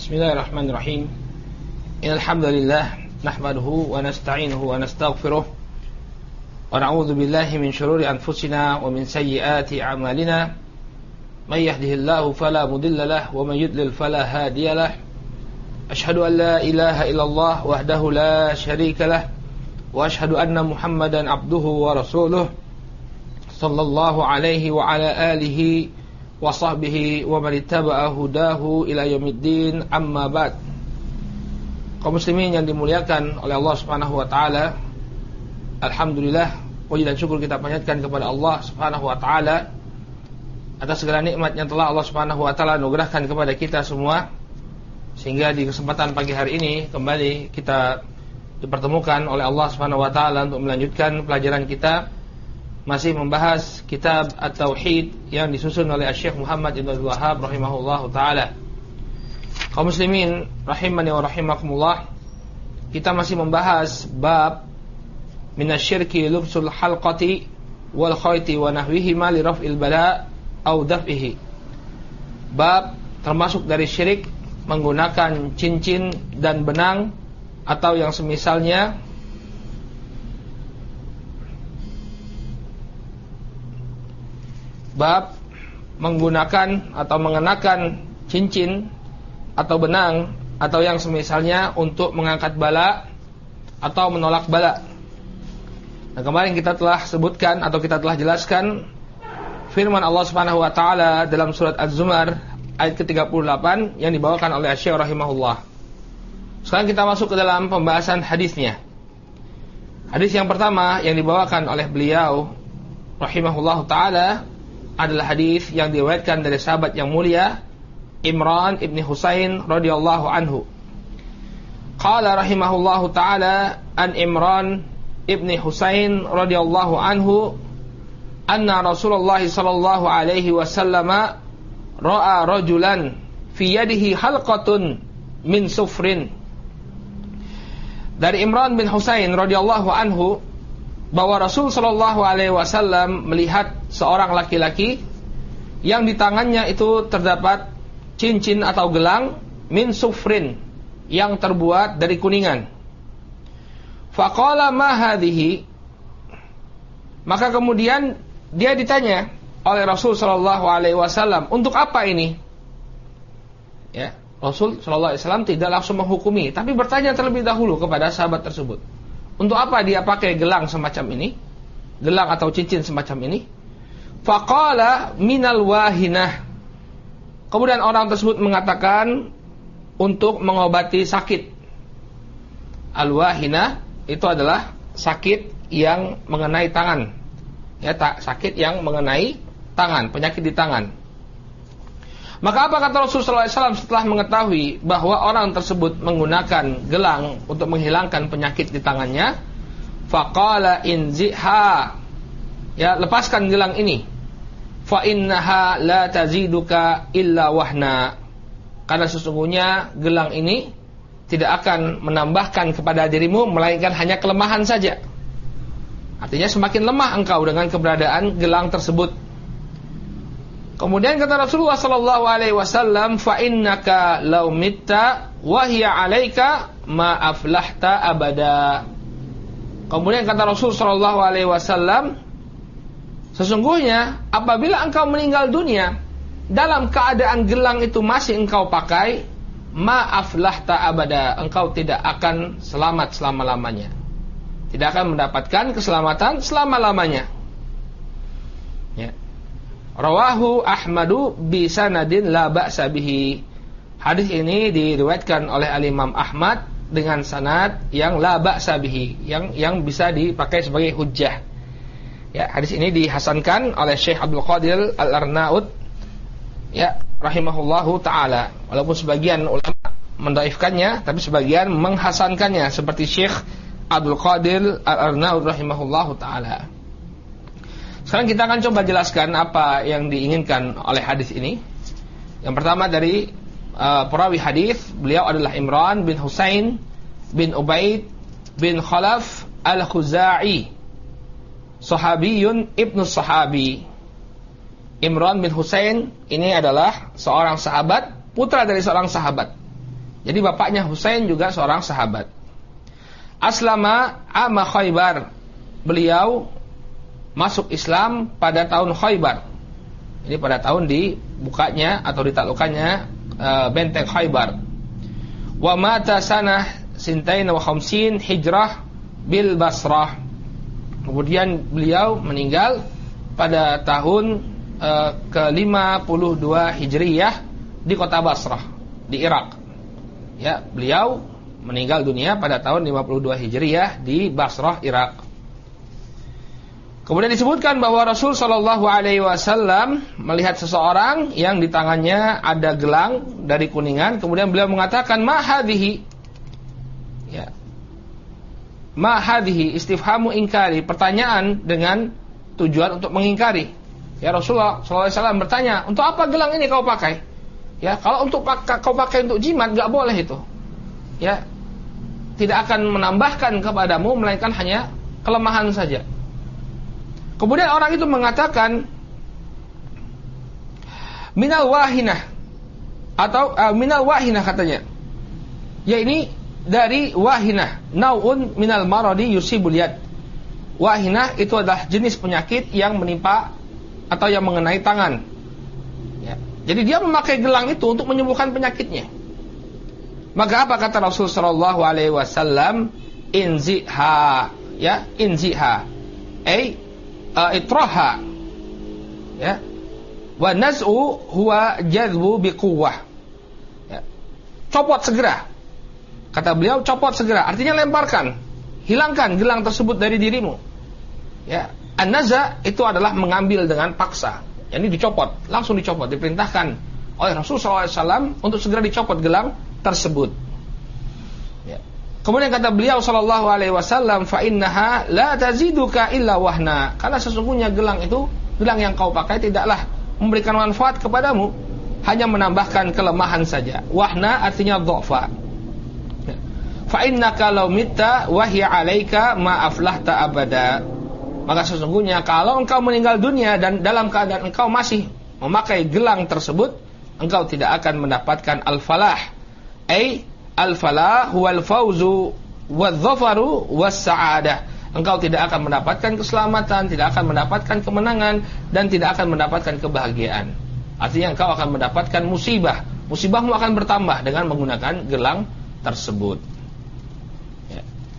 Bismillahirrahmanirrahim. Innal hamdalillah nahmaduhu wa nasta'inuhu wa nastaghfiruh wa na'udzu billahi min shururi anfusina wa min sayyiati a'malina. May yahdihillahu fala mudilla lahu wa may yudlil fala hadiya lahu. Asyhadu an la ilaha illallah wahdahu la syarika lahu wa asyhadu anna Muhammadan abduhu wa rasuluh sallallahu alaihi wa ala alihi wa sahbihi wa man ittaba'a hudahu ila yaumiddin, amma ba'd. Kaum muslimin yang dimuliakan oleh Allah Subhanahu wa taala, alhamdulillah, puji dan syukur kita panjatkan kepada Allah Subhanahu wa taala atas segala nikmat yang telah Allah Subhanahu wa taala anugerahkan kepada kita semua, sehingga di kesempatan pagi hari ini kembali kita dipertemukan oleh Allah Subhanahu wa taala untuk melanjutkan pelajaran kita, masih membahas kitab At-Tauhid yang disusun oleh Syekh Muhammad Ibn Abdul Wahhab rahimahullahu taala. Kaum muslimin rahimani wa rahimakumullah, kita masih membahas bab minasyirki lubsul halqati wal khayti wa nahwihima li raf'il bala au daf'ihi. Bab termasuk dari syirik menggunakan cincin dan benang atau yang semisalnya, bab menggunakan atau mengenakan cincin atau benang atau yang semisalnya untuk mengangkat bala atau menolak bala. Nah, kemarin kita telah sebutkan atau kita telah jelaskan firman Allah Subhanahu wa taala dalam surat Az-Zumar ayat ke-38 yang dibawakan oleh Syekh rahimahullah. Sekarang kita masuk ke dalam pembahasan hadisnya. Hadis yang pertama yang dibawakan oleh beliau rahimahullah taala adalah hadis yang diriwayatkan dari sahabat yang mulia Imran ibn Husain radhiyallahu anhu. Qala rahimahullahu taala an Imran ibn Husain radhiyallahu anhu anna Rasulullah sallallahu alaihi wasallam ra'a rajulan fi yadihi halqatun min sufrin. Dari Imran bin Husain radhiyallahu anhu bahwa Rasul sallallahu alaihi wasallam melihat seorang laki-laki yang di tangannya itu terdapat cincin atau gelang min sufrin yang terbuat dari kuningan. Faqala ma hadhihi, maka kemudian dia ditanya oleh Rasul sallallahu alaihi wasallam, untuk apa ini? Ya, Rasul sallallahu alaihi wasallam tidak langsung menghukumi, tapi bertanya terlebih dahulu kepada sahabat tersebut. Untuk apa dia pakai gelang semacam ini? Gelang atau cincin semacam ini? Faqala minal wahinah. Kemudian orang tersebut mengatakan untuk mengobati sakit. Al-wahinah itu adalah sakit yang mengenai tangan. Ya, sakit yang mengenai tangan, penyakit di tangan. Maka apa kata Rasulullah SAW setelah mengetahui bahwa orang tersebut menggunakan gelang untuk menghilangkan penyakit di tangannya? Faqala inziha, ya, lepaskan gelang ini. Fa innaha la taziduka illa wahna, karena sesungguhnya gelang ini tidak akan menambahkan kepada dirimu melainkan hanya kelemahan saja. Artinya semakin lemah engkau dengan keberadaan gelang tersebut. Kemudian kata Rasulullah sallallahu alaihi wasallam, fa innaka law mitta wa hiya 'alaika ma aflahta abada. Kemudian kata Rasul sallallahu alaihi wasallam, sesungguhnya apabila engkau meninggal dunia dalam keadaan gelang itu masih engkau pakai, ma aflahta abada, engkau tidak akan selamat selama-lamanya. Tidak akan mendapatkan keselamatan selama-lamanya. Ya. Rawahu Ahmadu bi sanadin la ba'sa bihi. Hadis ini diriwayatkan oleh Al-Imam Ahmad dengan sanad yang la ba'sa bihi, yang bisa dipakai sebagai hujjah. Ya, hadis ini dihasankan oleh Syekh Abdul Qadir Al-Arnaud, ya, rahimahullahu taala. Walaupun sebagian ulama mendhaifkannya, tapi sebagian menghasankannya seperti Syekh Abdul Qadir Al-Arnaud rahimahullahu taala. Sekarang kita akan coba jelaskan apa yang diinginkan oleh hadis ini. Yang pertama dari perawi hadis, beliau adalah Imran bin Husain bin Ubaid bin Khalaf Al-Khuzai, sahabiyun ibnu sahabi. Imran bin Husain ini adalah seorang sahabat, putra dari seorang sahabat. Jadi bapaknya Husain juga seorang sahabat. Aslama ama Khaybar. Beliau masuk Islam pada tahun Khaybar. Ini pada tahun dibukanya atau ditaklukannya benteng Khaybar. Wa mata sanah sintain wa khamsin hijrah bil Basrah. Kemudian beliau meninggal pada tahun ke-52 Hijriyah di kota Basrah di Irak. Ya, beliau meninggal dunia pada tahun 52 Hijriyah di Basrah, Irak. Kemudian disebutkan bahwa Rasul Shallallahu Alaihi Wasallam melihat seseorang yang di tangannya ada gelang dari kuningan. Kemudian beliau mengatakan, ma hadhihi, ya, ma hadhihi, istifhamu ingkari, pertanyaan dengan tujuan untuk mengingkari. Ya, Rasulullah Shallallahu Alaihi Wasallam bertanya, untuk apa gelang ini kau pakai? Ya, kalau kau pakai untuk jimat, nggak boleh itu. Ya, tidak akan menambahkan kepadamu, melainkan hanya kelemahan saja. Kemudian orang itu mengatakan minal wahinah atau minal wahinah katanya. Ya, ini dari wahinah, naun minal maradi yusibul yad. Wahinah itu adalah jenis penyakit yang menimpa atau yang mengenai tangan. Ya. Jadi dia memakai gelang itu untuk menyembuhkan penyakitnya. Maka apa kata Rasul sallallahu alaihi wasallam? Inziha, ya, inziha. Itraha, ya, wa naz'u huwa jadbu biquwwah, ya, copot segera, kata beliau, copot segera, artinya lemparkan, hilangkan gelang tersebut dari dirimu. Ya, an-naza' itu adalah mengambil dengan paksa, yani dicopot, langsung dicopot, diperintahkan oleh Rasulullah SAW untuk segera dicopot gelang tersebut. Ya. Kemudian kata beliau sallallahu alaihi wasallam, fa innaha la taziduka illa wahna. Karena sesungguhnya gelang itu, gelang yang kau pakai tidaklah memberikan manfaat kepadamu, hanya menambahkan kelemahan saja. Wahna artinya dha'fa. Fa innaka law mitta wa hiya 'alaika ma aflahta abada. Maka sesungguhnya kalau engkau meninggal dunia dan dalam keadaan engkau masih memakai gelang tersebut, engkau tidak akan mendapatkan al-falah. Al-falah wal fauzu wadh-dhafaru was-sa'adah. Engkau tidak akan mendapatkan keselamatan, tidak akan mendapatkan kemenangan, dan tidak akan mendapatkan kebahagiaan. Artinya engkau akan mendapatkan musibah. Musibahmu akan bertambah dengan menggunakan gelang tersebut. Ya.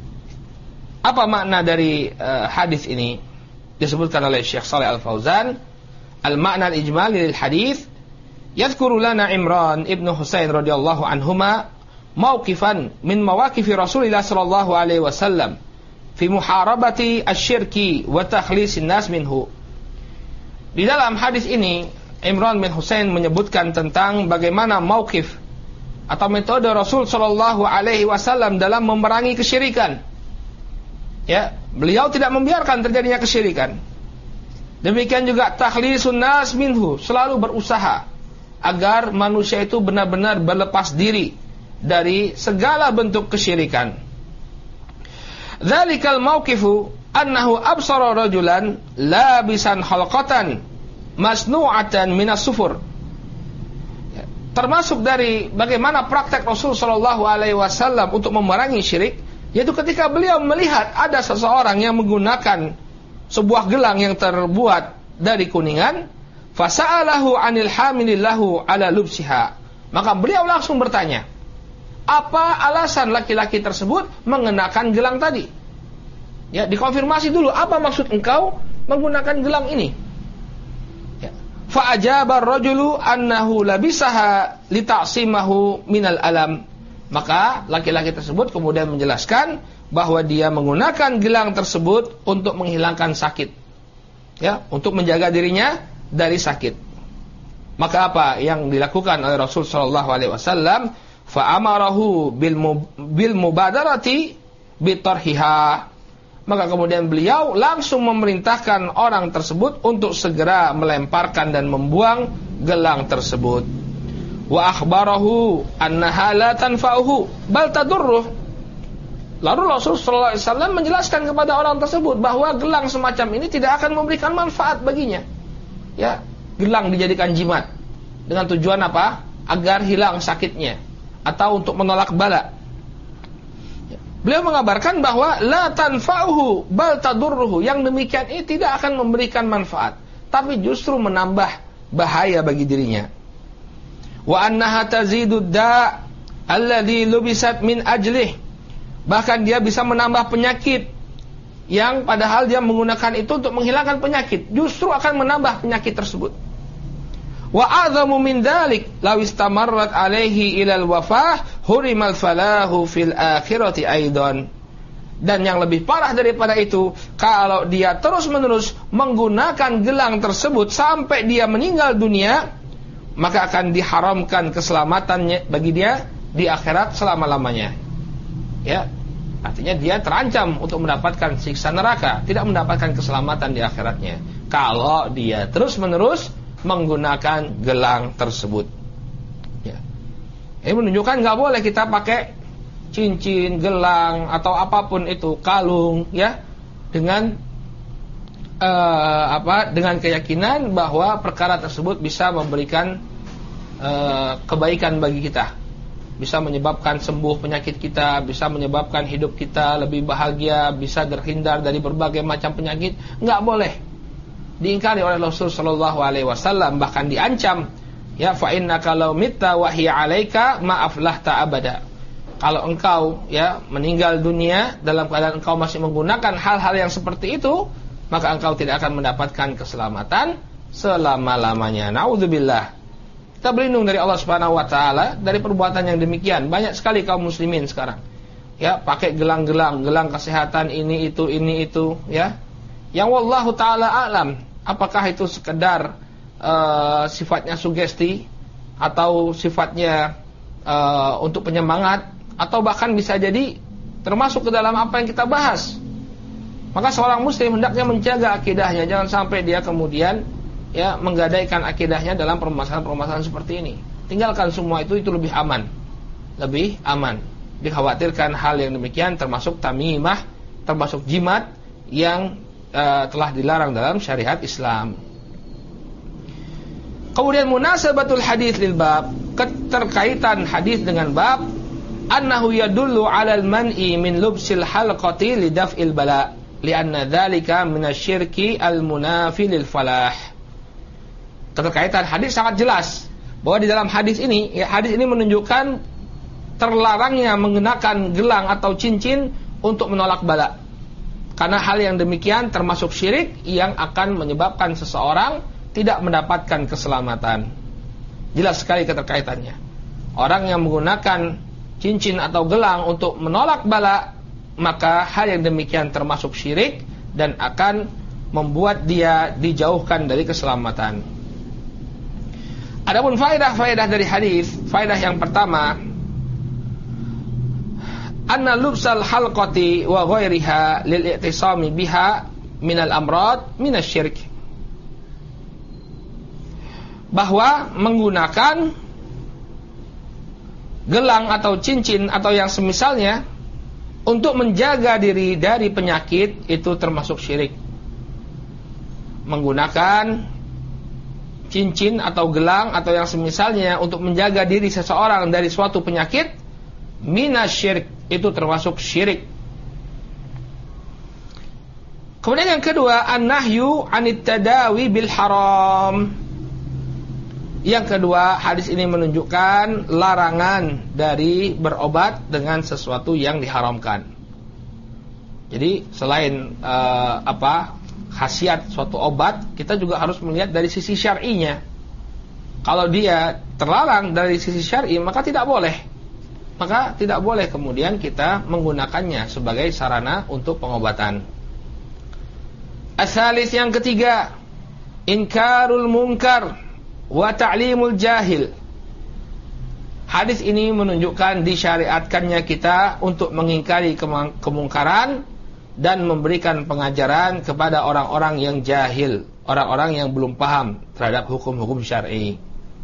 Apa makna dari hadis ini? Disebutkan oleh Syekh Shalih Al-Fauzan, al-makna al-ijmali lil hadis, yadhkuru lana Imran ibnu Husain radhiyallahu anhuma mauqifan min mawaqifi Rasulillah sallallahu alaihi wasallam fi muharabati asy-syirki wa takhlisin nas minhu. Di dalam hadis ini Imran bin Husain menyebutkan tentang bagaimana mauqif atau metode Rasul sallallahu alaihi wasallam dalam memerangi kesyirikan. Ya, beliau tidak membiarkan terjadinya kesyirikan. Demikian juga takhlisun nas minhu, selalu berusaha agar manusia itu benar-benar berlepas diri dari segala bentuk kesyirikan. Dzalikal mauqifu annahu absara rajulan labisan halqatan masnu'atan minas sufur. Termasuk dari bagaimana praktek Rasul sallallahu alaihi wasallam untuk memerangi syirik, yaitu ketika beliau melihat ada seseorang yang menggunakan sebuah gelang yang terbuat dari kuningan, fasa'alahu 'anil hamilillahu 'ala lubsiha. Maka beliau langsung bertanya, apa alasan laki-laki tersebut mengenakan gelang tadi? Ya, dikonfirmasi dulu, apa maksud engkau menggunakan gelang ini? Ya. Fa ajaba ar-rajulu annahu labisaha li ta'simahu minal alam. Maka laki-laki tersebut kemudian menjelaskan bahwa dia menggunakan gelang tersebut untuk menghilangkan sakit. Ya, untuk menjaga dirinya dari sakit. Maka apa yang dilakukan oleh Rasul sallallahu alaihi wasallam? Fa amarahu bil mubadarati bitarhiha. Maka kemudian beliau langsung memerintahkan orang tersebut untuk segera melemparkan dan membuang gelang tersebut. Wa akhbarahu annaha la tanfa'uhu bal tadurruh. Lalu Rasul sallallahu alaihi wasallam menjelaskan kepada orang tersebut bahwa gelang semacam ini tidak akan memberikan manfaat baginya. Ya, gelang dijadikan jimat dengan tujuan apa? Agar hilang sakitnya, atau untuk menolak bala. Beliau mengabarkan bahwa la tanfa'uhu bal tadurruhu, yang demikian ini tidak akan memberikan manfaat, tapi justru menambah bahaya bagi dirinya. Wa annaha tazidu da' alladhi lubisat min ajlih, bahkan dia bisa menambah penyakit yang padahal dia menggunakan itu untuk menghilangkan penyakit, justru akan menambah penyakit tersebut. Wa a'zamu min dzalik law istamarrat alaihi ilal wafah hurimal falahu fil akhirati aidan. Dan yang lebih parah daripada itu, kalau dia terus-menerus menggunakan gelang tersebut sampai dia meninggal dunia, maka akan diharamkan keselamatannya bagi dia di akhirat selama-lamanya. Ya, artinya dia terancam untuk mendapatkan siksa neraka, tidak mendapatkan keselamatan di akhiratnya kalau dia terus-menerus menggunakan gelang tersebut. Ya. Ini menunjukkan nggak boleh kita pakai cincin, gelang atau apapun itu, kalung, ya, dengan dengan keyakinan bahwa perkara tersebut bisa memberikan kebaikan bagi kita, bisa menyebabkan sembuh penyakit kita, bisa menyebabkan hidup kita lebih bahagia, bisa terhindar dari berbagai macam penyakit. Nggak boleh, diingkari oleh Rasul sallallahu alaihi wasallam, bahkan diancam, ya, fa innaka law mitta wa hiya 'alaika ma aflahta abada. Kalau engkau, ya, meninggal dunia dalam keadaan engkau masih menggunakan hal-hal yang seperti itu, maka engkau tidak akan mendapatkan keselamatan selama-lamanya. Naudzubillah. Kita berlindung dari Allah Subhanahu wa taala dari perbuatan yang demikian. Banyak sekali kaum muslimin sekarang, ya, pakai gelang-gelang, gelang kesehatan ini itu, ya. Yang wallahu taala alam, apakah itu sekedar sifatnya sugesti atau sifatnya untuk penyemangat, atau bahkan bisa jadi termasuk ke dalam apa yang kita bahas. Maka seorang muslim hendaknya menjaga akidahnya, jangan sampai dia kemudian, ya, menggadaikan akidahnya dalam permasalahan-permasalahan seperti ini. Tinggalkan semua itu lebih aman. Lebih aman. Dikhawatirkan hal yang demikian termasuk tamimah, termasuk jimat yang telah dilarang dalam syariat Islam. Kemudian munasabatul hadis lil bab, keterkaitan hadis dengan bab, annahu yadullu 'alal man'i min lubsil halqati lidaf'il bala li'anna dzalika minasyirki al-munafi lil falah. Keterkaitan hadis sangat jelas bahwa di dalam hadis ini, ya, hadis ini menunjukkan terlarangnya mengenakan gelang atau cincin untuk menolak bala. Karena hal yang demikian termasuk syirik yang akan menyebabkan seseorang tidak mendapatkan keselamatan. Jelas sekali keterkaitannya. Orang yang menggunakan cincin atau gelang untuk menolak bala, maka hal yang demikian termasuk syirik dan akan membuat dia dijauhkan dari keselamatan. Adapun faedah-faedah dari hadis, faedah yang pertama, anna lubsal halqati wa ghairiha lil i'tisami biha minal amrad minasyirk, bahwa menggunakan gelang atau cincin atau yang semisalnya untuk menjaga diri dari penyakit itu termasuk syirik. Menggunakan cincin atau gelang atau yang semisalnya untuk menjaga diri seseorang dari suatu penyakit, minasyirk, itu termasuk syirik. Kemudian yang kedua, an-nahyu 'anit tadawi bil haram. Yang kedua, hadis ini menunjukkan larangan dari berobat dengan sesuatu yang diharamkan. Jadi selain khasiat suatu obat, kita juga harus melihat dari sisi syar'inya. Kalau dia terlarang dari sisi syar'i, maka tidak boleh. Maka tidak boleh kemudian kita menggunakannya sebagai sarana untuk pengobatan. As-salis, yang ketiga, inkarul munkar wa ta'limul jahil. Hadis ini menunjukkan disyariatkannya kita untuk mengingkari kemungkaran dan memberikan pengajaran kepada orang-orang yang jahil, orang-orang yang belum paham terhadap hukum-hukum syar'i.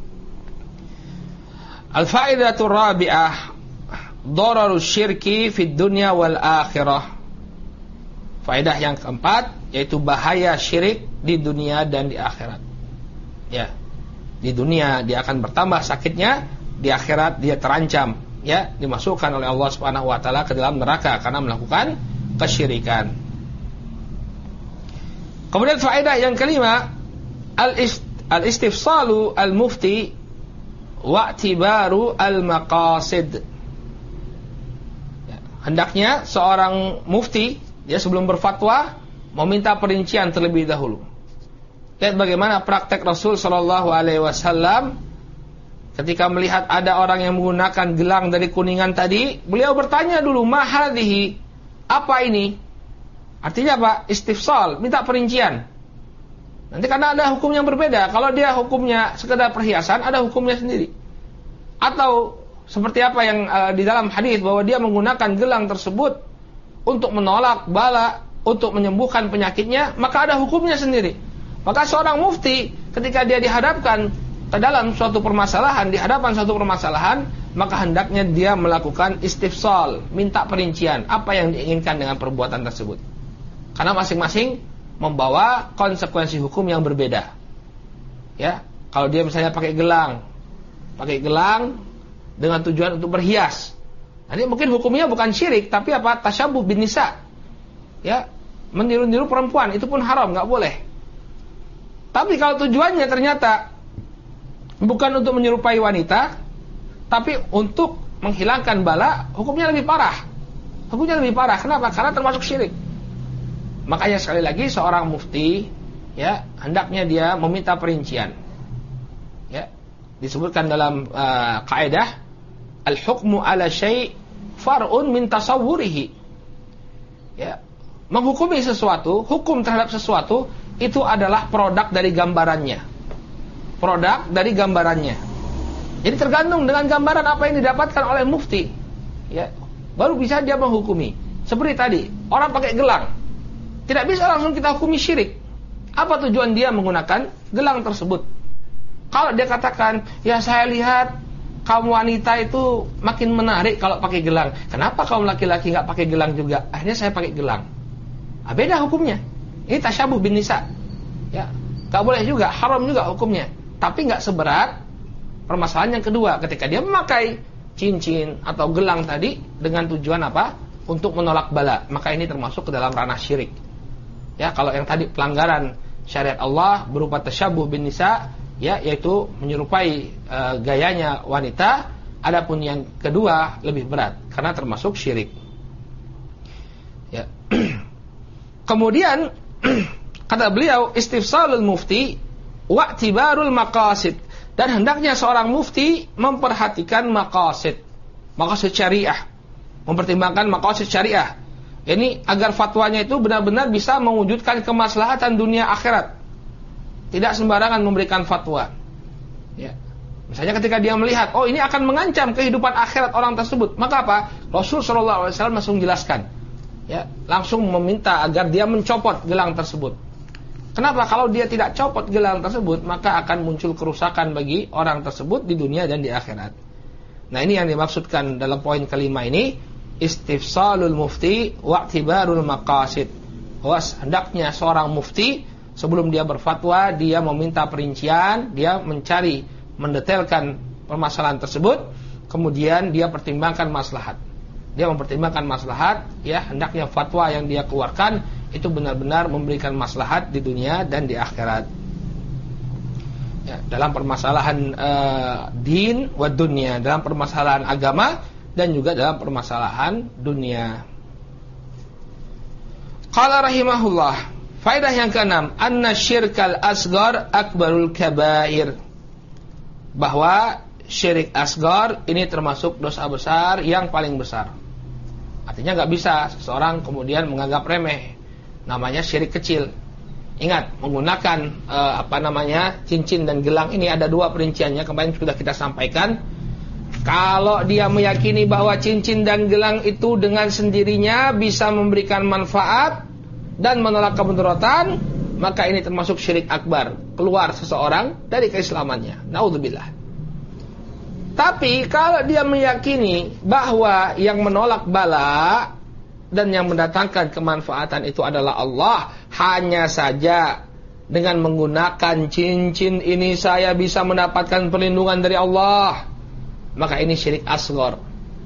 Al-fa'idatul rabi'ah, dararus syirki fid dunya wal akhirah. Faedah yang keempat, yaitu bahaya syirik di dunia dan di akhirat. Ya, di dunia dia akan bertambah sakitnya, di akhirat dia terancam ya dimasukkan oleh Allah Subhanahu wa taala ke dalam neraka karena melakukan kesyirikan. Kemudian faedah yang kelima, al-istifsalu al-mufti wa'tibaru al-maqasid. Ya, hendaknya seorang mufti dia sebelum berfatwa meminta perincian terlebih dahulu. Lihat bagaimana praktek Rasul sallallahu alaihi wasallam ketika melihat ada orang yang menggunakan gelang dari kuningan tadi, beliau bertanya dulu, "Ma hadhihi?" Apa ini? Artinya apa? Istifsal, minta perincian. Nanti karena ada hukum yang berbeda. Kalau dia hukumnya sekedar perhiasan, ada hukumnya sendiri. Atau seperti apa yang di dalam hadis bahwa dia menggunakan gelang tersebut untuk menolak bala, untuk menyembuhkan penyakitnya, maka ada hukumnya sendiri. Maka seorang mufti ketika dia dihadapkan ke dalam suatu permasalahan, di hadapan suatu permasalahan, maka hendaknya dia melakukan istifsal, minta perincian apa yang diinginkan dengan perbuatan tersebut. Karena masing-masing membawa konsekuensi hukum yang berbeda. Ya, kalau dia misalnya pakai gelang dengan tujuan untuk berhias, nanti mungkin hukumnya bukan syirik, tapi apa? Tasyabuh bin nisa. Ya, meniru-niru perempuan, itu pun haram, nggak boleh. Tapi kalau tujuannya ternyata bukan untuk menyerupai wanita, tapi untuk menghilangkan bala, hukumnya lebih parah. Hukumnya lebih parah. Kenapa? Karena termasuk syirik. Makanya sekali lagi seorang mufti, ya, hendaknya dia meminta perincian. Ya, disebutkan dalam kaidah al-hukmu ala syai' far'un min tasawwurihi. Ya, menghukumi sesuatu, hukum terhadap sesuatu itu adalah produk dari gambarannya. Produk dari gambarannya. Jadi tergantung dengan gambaran apa yang didapatkan oleh mufti, ya, baru bisa dia menghukumi. Seperti tadi, orang pakai gelang, tidak bisa langsung kita hukumi syirik. Apa tujuan dia menggunakan gelang tersebut? Kalau dia katakan, ya saya lihat kaum wanita itu makin menarik kalau pakai gelang. Kenapa kaum laki-laki nggak pakai gelang juga? Akhirnya saya pakai gelang. Beda hukumnya. Ini tasyabuh bin nisa. Ya, nggak boleh juga, haram juga hukumnya. Tapi nggak seberat permasalahan yang kedua, ketika dia memakai cincin atau gelang tadi dengan tujuan apa? Untuk menolak bala, maka ini termasuk ke dalam ranah syirik. Ya, kalau yang tadi pelanggaran syariat Allah berupa tasyabuh bin nisa, ya, yaitu menyerupai gayanya wanita. Adapun yang kedua lebih berat karena termasuk syirik. Ya. Kemudian kata beliau, istifsalul mufti wa'tibarul maqasid, dan hendaknya seorang mufti memperhatikan maqasid syariah, mempertimbangkan maqasid syariah. Ini agar fatwanya itu benar-benar bisa mewujudkan kemaslahatan dunia akhirat. Tidak sembarangan memberikan fatwa. Ya. Misalnya ketika dia melihat, oh ini akan mengancam kehidupan akhirat orang tersebut, maka apa? Rasul sallallahu alaihi wasallam langsung jelaskan. Ya, langsung meminta agar dia mencopot gelang tersebut. Kenapa? Kalau dia tidak copot gelang tersebut, maka akan muncul kerusakan bagi orang tersebut di dunia dan di akhirat. Nah, ini yang dimaksudkan dalam poin kelima ini, istifsalul mufti wa'tibarul maqasid. Hendaknya seorang mufti sebelum dia berfatwa, dia meminta perincian, dia mencari, mendetailkan permasalahan tersebut, kemudian dia pertimbangkan maslahat. Dia mempertimbangkan maslahat, ya, hendaknya fatwa yang dia keluarkan itu benar-benar memberikan maslahat di dunia dan di akhirat. Ya, dalam permasalahan din wa dunia, dalam permasalahan agama dan juga dalam permasalahan dunia. Qala rahimahullah, faedah yang keenam, anna syirkal asghar akbarul kabair. Bahwa syirik asghar ini termasuk dosa besar yang paling besar. Artinya nggak bisa seseorang kemudian menganggap remeh namanya syirik kecil. Ingat, menggunakan cincin dan gelang ini ada dua perinciannya, kemarin sudah kita sampaikan. Kalau dia meyakini bahwa cincin dan gelang itu dengan sendirinya bisa memberikan manfaat dan menolak kemudaratan, maka ini termasuk syirik akbar, keluar seseorang dari keislamannya. Naudzubillah. Tapi kalau dia meyakini bahwa yang menolak bala dan yang mendatangkan kemanfaatan itu adalah Allah, hanya saja dengan menggunakan cincin ini saya bisa mendapatkan perlindungan dari Allah, maka ini syirik asghar.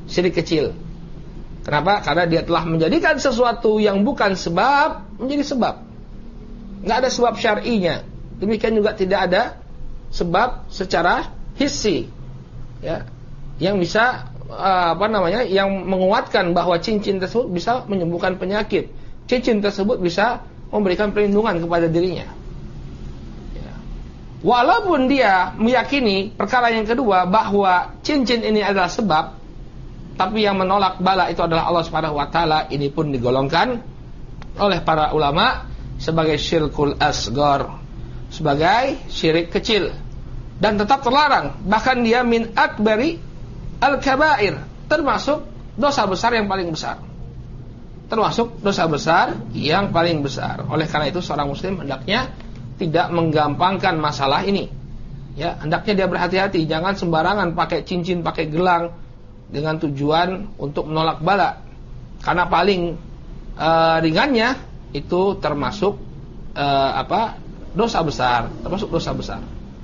syirik kecil. Kenapa? Karena dia telah menjadikan sesuatu yang bukan sebab menjadi sebab. Nggak ada sebab syar'inya. Demikian juga tidak ada sebab secara hissi, ya, yang bisa yang menguatkan bahwa cincin tersebut bisa menyembuhkan penyakit. Cincin tersebut bisa memberikan perlindungan kepada dirinya. Ya. Walaupun dia meyakini perkara yang kedua bahwa cincin ini adalah sebab, tapi yang menolak bala itu adalah Allah Subhanahu wa taala, ini pun digolongkan oleh para ulama sebagai syirkul asghar, sebagai syirik kecil, dan tetap terlarang. Bahkan dia min akbari al-kabair, termasuk dosa besar yang paling besar. Termasuk dosa besar yang paling besar. Oleh karena itu seorang muslim hendaknya tidak menggampangkan masalah ini. Ya, hendaknya dia berhati-hati, jangan sembarangan pakai cincin, pakai gelang dengan tujuan untuk menolak bala. Karena paling ringannya itu termasuk dosa besar, termasuk dosa besar.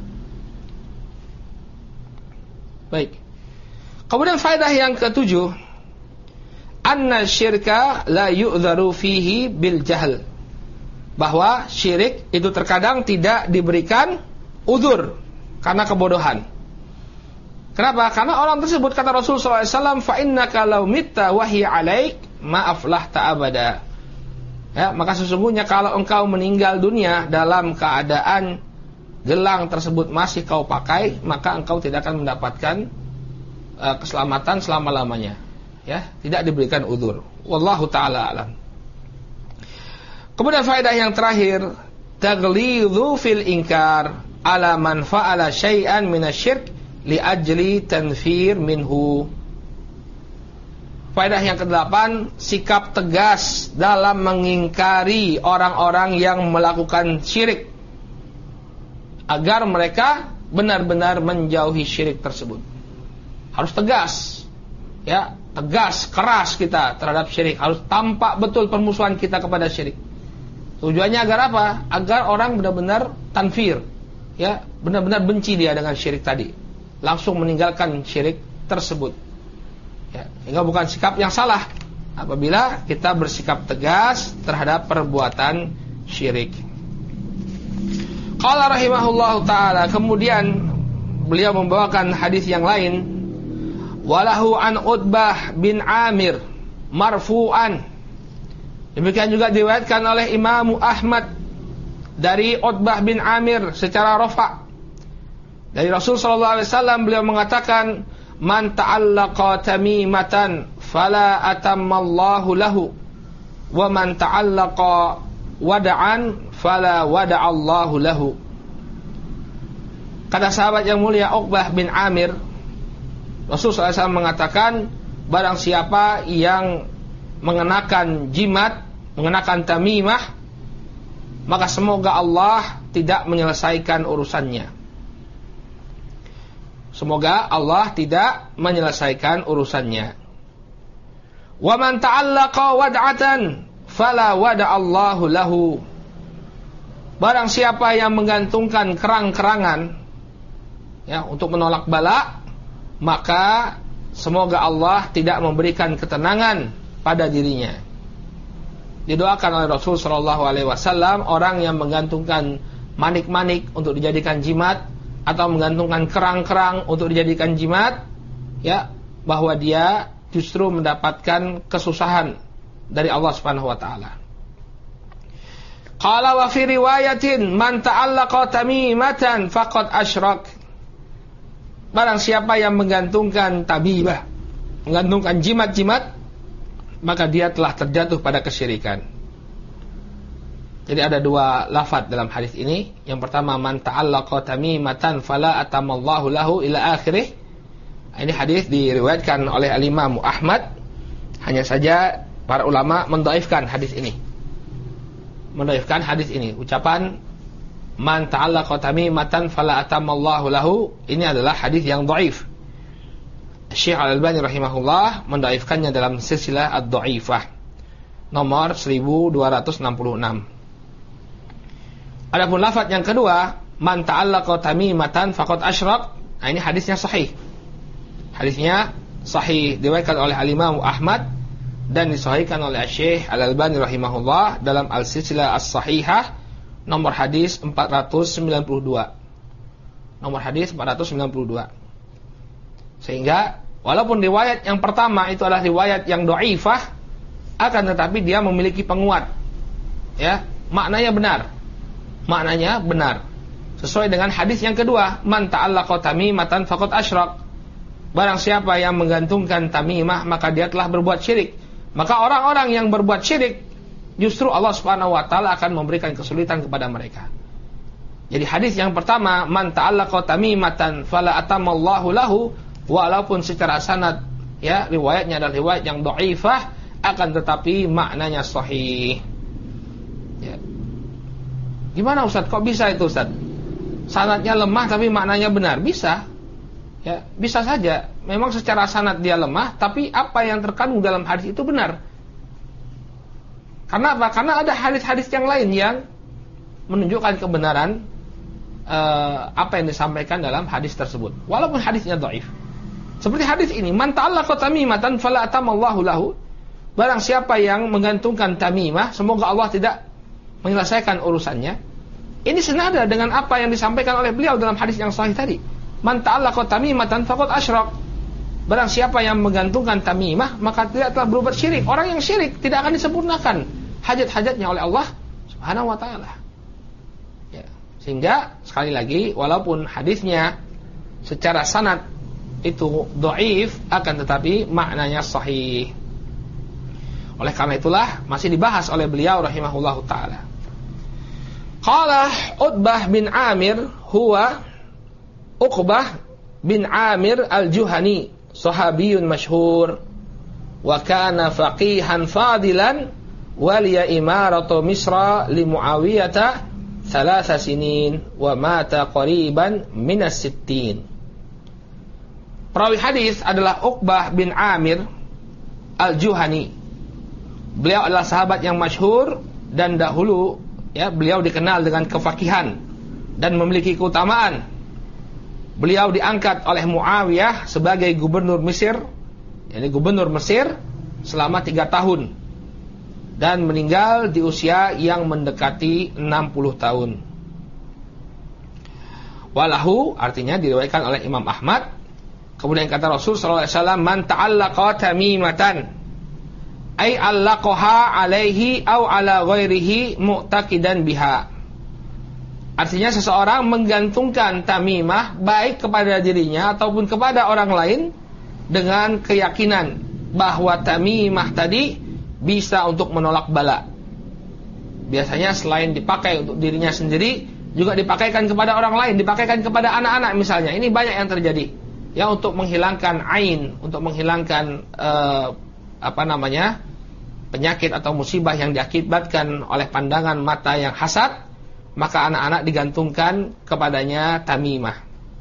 Baik. Kemudian faedah yang ketujuh, anna syirka la yu'dharu fihi bil jahl. Bahwa syirik itu terkadang tidak diberikan uzur karena kebodohan. Kenapa? Karena orang tersebut, kata Rasul SAW, fa innaka law mitta wa hiya 'alaik ma aflahta abada. Ya, maka sesungguhnya kalau engkau meninggal dunia dalam keadaan gelang tersebut masih kau pakai, maka engkau tidak akan mendapatkan keselamatan selama-lamanya. Ya, tidak diberikan uzur. Wallahu taala alam. Kemudian faedah yang terakhir, taglidhu fil inkar ala man fa'ala syai'an minasyirk li ajli tanfir minhu. Faedah yang ke-8, sikap tegas dalam mengingkari orang-orang yang melakukan syirik agar mereka benar-benar menjauhi syirik tersebut. Harus tegas, ya, tegas, keras kita terhadap syirik. Harus tampak betul permusuhan kita kepada syirik. Tujuannya agar apa? Agar orang benar-benar tanfir, ya, benar-benar benci dia dengan syirik tadi, langsung meninggalkan syirik tersebut. Ya, sehingga bukan sikap yang salah apabila kita bersikap tegas terhadap perbuatan syirik. Qala rahimahullahu taala, kemudian beliau membawakan hadis yang lain. Walahu an Utbah bin Amir marfu'an. Demikian juga diriwayatkan oleh Imam Ahmad dari Utbah bin Amir secara rafa'. Dari Rasul sallallahu alaihi wasallam beliau mengatakan, man ta'allaqa tamimatan fala atammallahu lahu wa man ta'allaqa wada'an fala wada'allahu lahu. Kata sahabat yang mulia Uqbah bin Amir, Rasulullah SAW mengatakan, barang siapa yang mengenakan jimat, mengenakan tamimah, maka semoga Allah tidak menyelesaikan urusannya. Semoga Allah tidak menyelesaikan urusannya. Wa man ta'allaqa wad'atan fala wada'allahu lahu. Barang siapa yang menggantungkan kerang-kerangan, ya, untuk menolak bala, maka semoga Allah tidak memberikan ketenangan pada dirinya. Didoakan oleh Rasul sallallahu alaihi wasallam orang yang menggantungkan manik-manik untuk dijadikan jimat atau menggantungkan kerang-kerang untuk dijadikan jimat, ya, bahwa dia justru mendapatkan kesusahan dari Allah Subhanahu wa taala. Qala wa fi riwayatin man ta'allaqa tamimatan faqad asyrak. Barang siapa yang menggantungkan tabibah, menggantungkan jimat-jimat, maka dia telah terjatuh pada kesyirikan. Jadi ada dua lafaz dalam hadis ini. Yang pertama, man ta'allaqa tamimatan fala atamallahu lahu ila akhirih. Ini hadis diriwayatkan oleh Al-Imam Ahmad. Hanya saja para ulama mendhaifkan hadis ini. Mendhaifkan hadis ini. Ucapan man ta'allaqa tamimatan fala atamallahu lahu, ini adalah hadis yang dhaif. Syekh Al-Albani rahimahullah mendhaifkannya dalam silsilah ad-dhaifah nomor 1266. Adapun lafaz yang kedua, man ta'allaqa tamimatan faqad asyrak, nah ini hadisnya sahih. Hadisnya sahih, diriwayatkan oleh Al-Imam Ahmad dan disahihkan oleh Syekh Al-Albani rahimahullah dalam Al-Silsilah As-Sahihah nomor hadis 492. Nomor hadis 492. Sehingga walaupun riwayat yang pertama itu adalah riwayat yang dhaifah, akan tetapi dia memiliki penguat. Ya, maknanya benar. Sesuai dengan hadis yang kedua, man ta'allaqa tamimatan faqad asyrak. Barang siapa yang menggantungkan tamimah, maka dia telah berbuat syirik. Maka orang-orang yang berbuat syirik, justru Allah Subhanahu wa taala akan memberikan kesulitan kepada mereka. Jadi hadis yang pertama, man ta'allaqa tamimatan fala atamallahu lahu, walaupun secara sanad ya riwayatnya adalah riwayat yang dhaifah, akan tetapi maknanya sahih. Ya. Gimana Ustaz? Kok bisa itu Ustaz? Sanadnya lemah tapi maknanya benar? Bisa. Ya, bisa saja. Memang secara sanad dia lemah, tapi apa yang terkandung dalam hadis itu benar. Karena apa? Karena ada hadis-hadis yang lain yang menunjukkan kebenaran apa yang disampaikan dalam hadis tersebut, walaupun hadisnya dhaif. Seperti hadis ini, man ta'allaqa tamimatan fala atamallahu lahu. Barang siapa yang menggantungkan tamimah, semoga Allah tidak menyelesaikan urusannya. Ini senada dengan apa yang disampaikan oleh beliau dalam hadis yang sahih tadi. Man ta'allaqa tamimatan faqad asyrak. Barang siapa yang menggantungkan tamimah, maka dia telah berbuat syirik. Orang yang syirik tidak akan disempurnakan hajat-hajatnya oleh Allah Subhanahu wa taala. Ya. Sehingga sekali lagi, walaupun hadisnya secara sanad itu dhaif, akan tetapi maknanya sahih. Oleh karena itulah masih dibahas oleh beliau rahimahullahu taala. Qala Utbah bin Amir huwa Uqbah bin Amir al-Juhani, sahabiyun masyhur, wa kana faqihan fadilan, waliya imaratu Misra li Muawiyah 3 sinin, wa mata qariban minas sittin. Perawi hadis adalah Uqbah bin Amir al-Juhani. Beliau adalah sahabat yang masyhur dan dahulu ya beliau dikenal dengan kefakihan dan memiliki keutamaan. Beliau diangkat oleh Muawiyah sebagai gubernur Mesir, yakni gubernur Mesir selama 3 tahun, dan meninggal di usia yang mendekati 60 tahun. Walahu artinya diriwayatkan oleh Imam Ahmad. Kemudian kata Rasul sallallahu alaihi wasallam, man ta'allaqa tamimatan ay allaqaha alaihi aw ala ghairihi mu'taqidan biha. Artinya seseorang menggantungkan tamimah baik kepada dirinya ataupun kepada orang lain dengan keyakinan bahwa tamimah tadi bisa untuk menolak bala. Biasanya selain dipakai untuk dirinya sendiri, juga dipakaikan kepada orang lain, dipakaikan kepada anak-anak misalnya. Ini banyak yang terjadi. Ya, untuk menghilangkan ain, untuk menghilangkan penyakit atau musibah yang diakibatkan oleh pandangan mata yang hasad, maka anak-anak digantungkan kepadanya tamimah.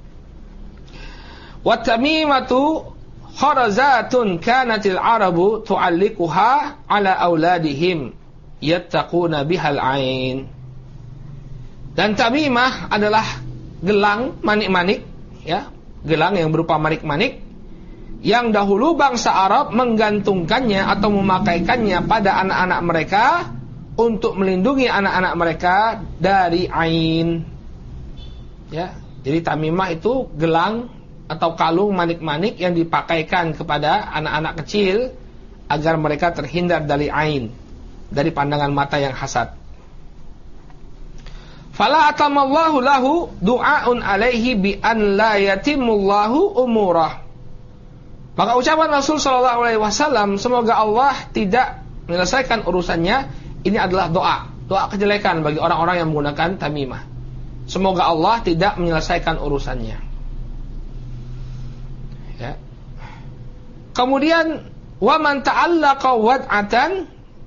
Wa tamimatu kharazatun kanatil arabu tu'alliquha ala auladihim yattaquna bihal ain. Dan tamimah adalah gelang manik-manik, ya, gelang yang berupa manik-manik yang dahulu bangsa Arab menggantungkannya atau memakaikannya pada anak-anak mereka untuk melindungi anak-anak mereka dari ain. Ya, jadi tamimah itu gelang atau kalung manik-manik yang dipakaikan kepada anak-anak kecil agar mereka terhindar dari ain, dari pandangan mata yang hasad. Fala atamallahu lahu du'aun alaihi bi an la yatimullahu umurah. Maka ucapan Rasul sallallahu alaihi wasallam, semoga Allah tidak menyelesaikan urusannya, ini adalah doa kejelekan bagi orang-orang yang menggunakan tamimah. Semoga Allah tidak menyelesaikan urusannya. Ya. Kemudian wa man ta'allaqa wad'atan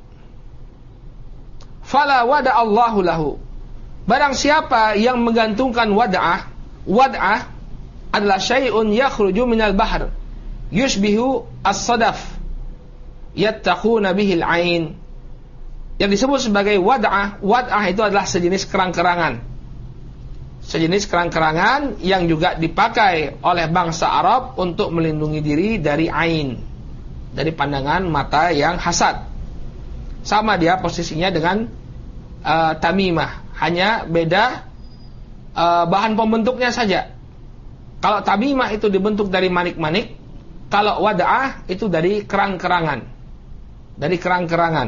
fala wada Allahu lahu. Barang siapa yang menggantungkan wad'ah adalah syai'un yakhruju minal bahr yushbihu as-sadaf yattaquna bihil ain. Yang disebut sebagai wad'ah itu adalah sejenis kerang-kerangan. sejenis kerang-kerangan yang juga dipakai oleh bangsa Arab untuk melindungi diri dari ain, dari pandangan mata yang hasad. Sama dia posisinya dengan tamimah, hanya beda bahan pembentuknya saja. Kalau tamimah itu dibentuk dari manik-manik, kalau wada'ah itu dari kerang-kerangan. Dari kerang-kerangan.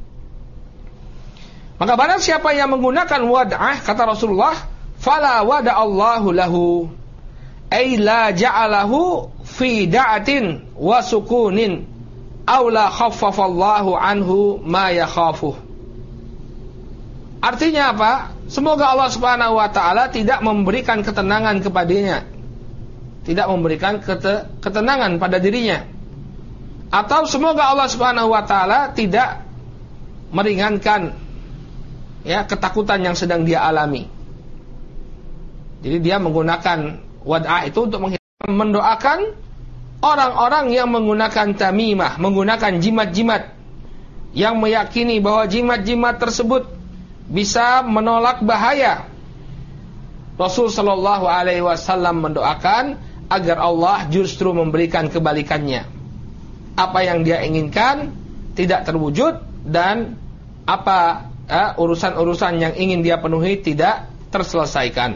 Maka barang siapa yang menggunakan wada'ah, kata Rasulullah, fala wada'allahu lahu, ay la ja'alahu fi da'atin wa sukunin, aw la khaffafallahu anhu ma yakhafuh. Artinya apa? Semoga Allah Subhanahu wa taala tidak memberikan ketenangan kepadanya, tidak memberikan ketenangan pada dirinya, atau semoga Allah Subhanahu wa taala tidak meringankan ketakutan yang sedang dia alami. Jadi dia menggunakan wad'ah itu untuk mendoakan orang-orang yang menggunakan tamimah, menggunakan jimat-jimat, yang meyakini bahwa jimat-jimat tersebut bisa menolak bahaya. Rasul sallallahu alaihi wasallam mendoakan agar Allah justru memberikan kebalikannya. Apa yang dia inginkan tidak terwujud, dan apa urusan-urusan yang ingin dia penuhi tidak terselesaikan.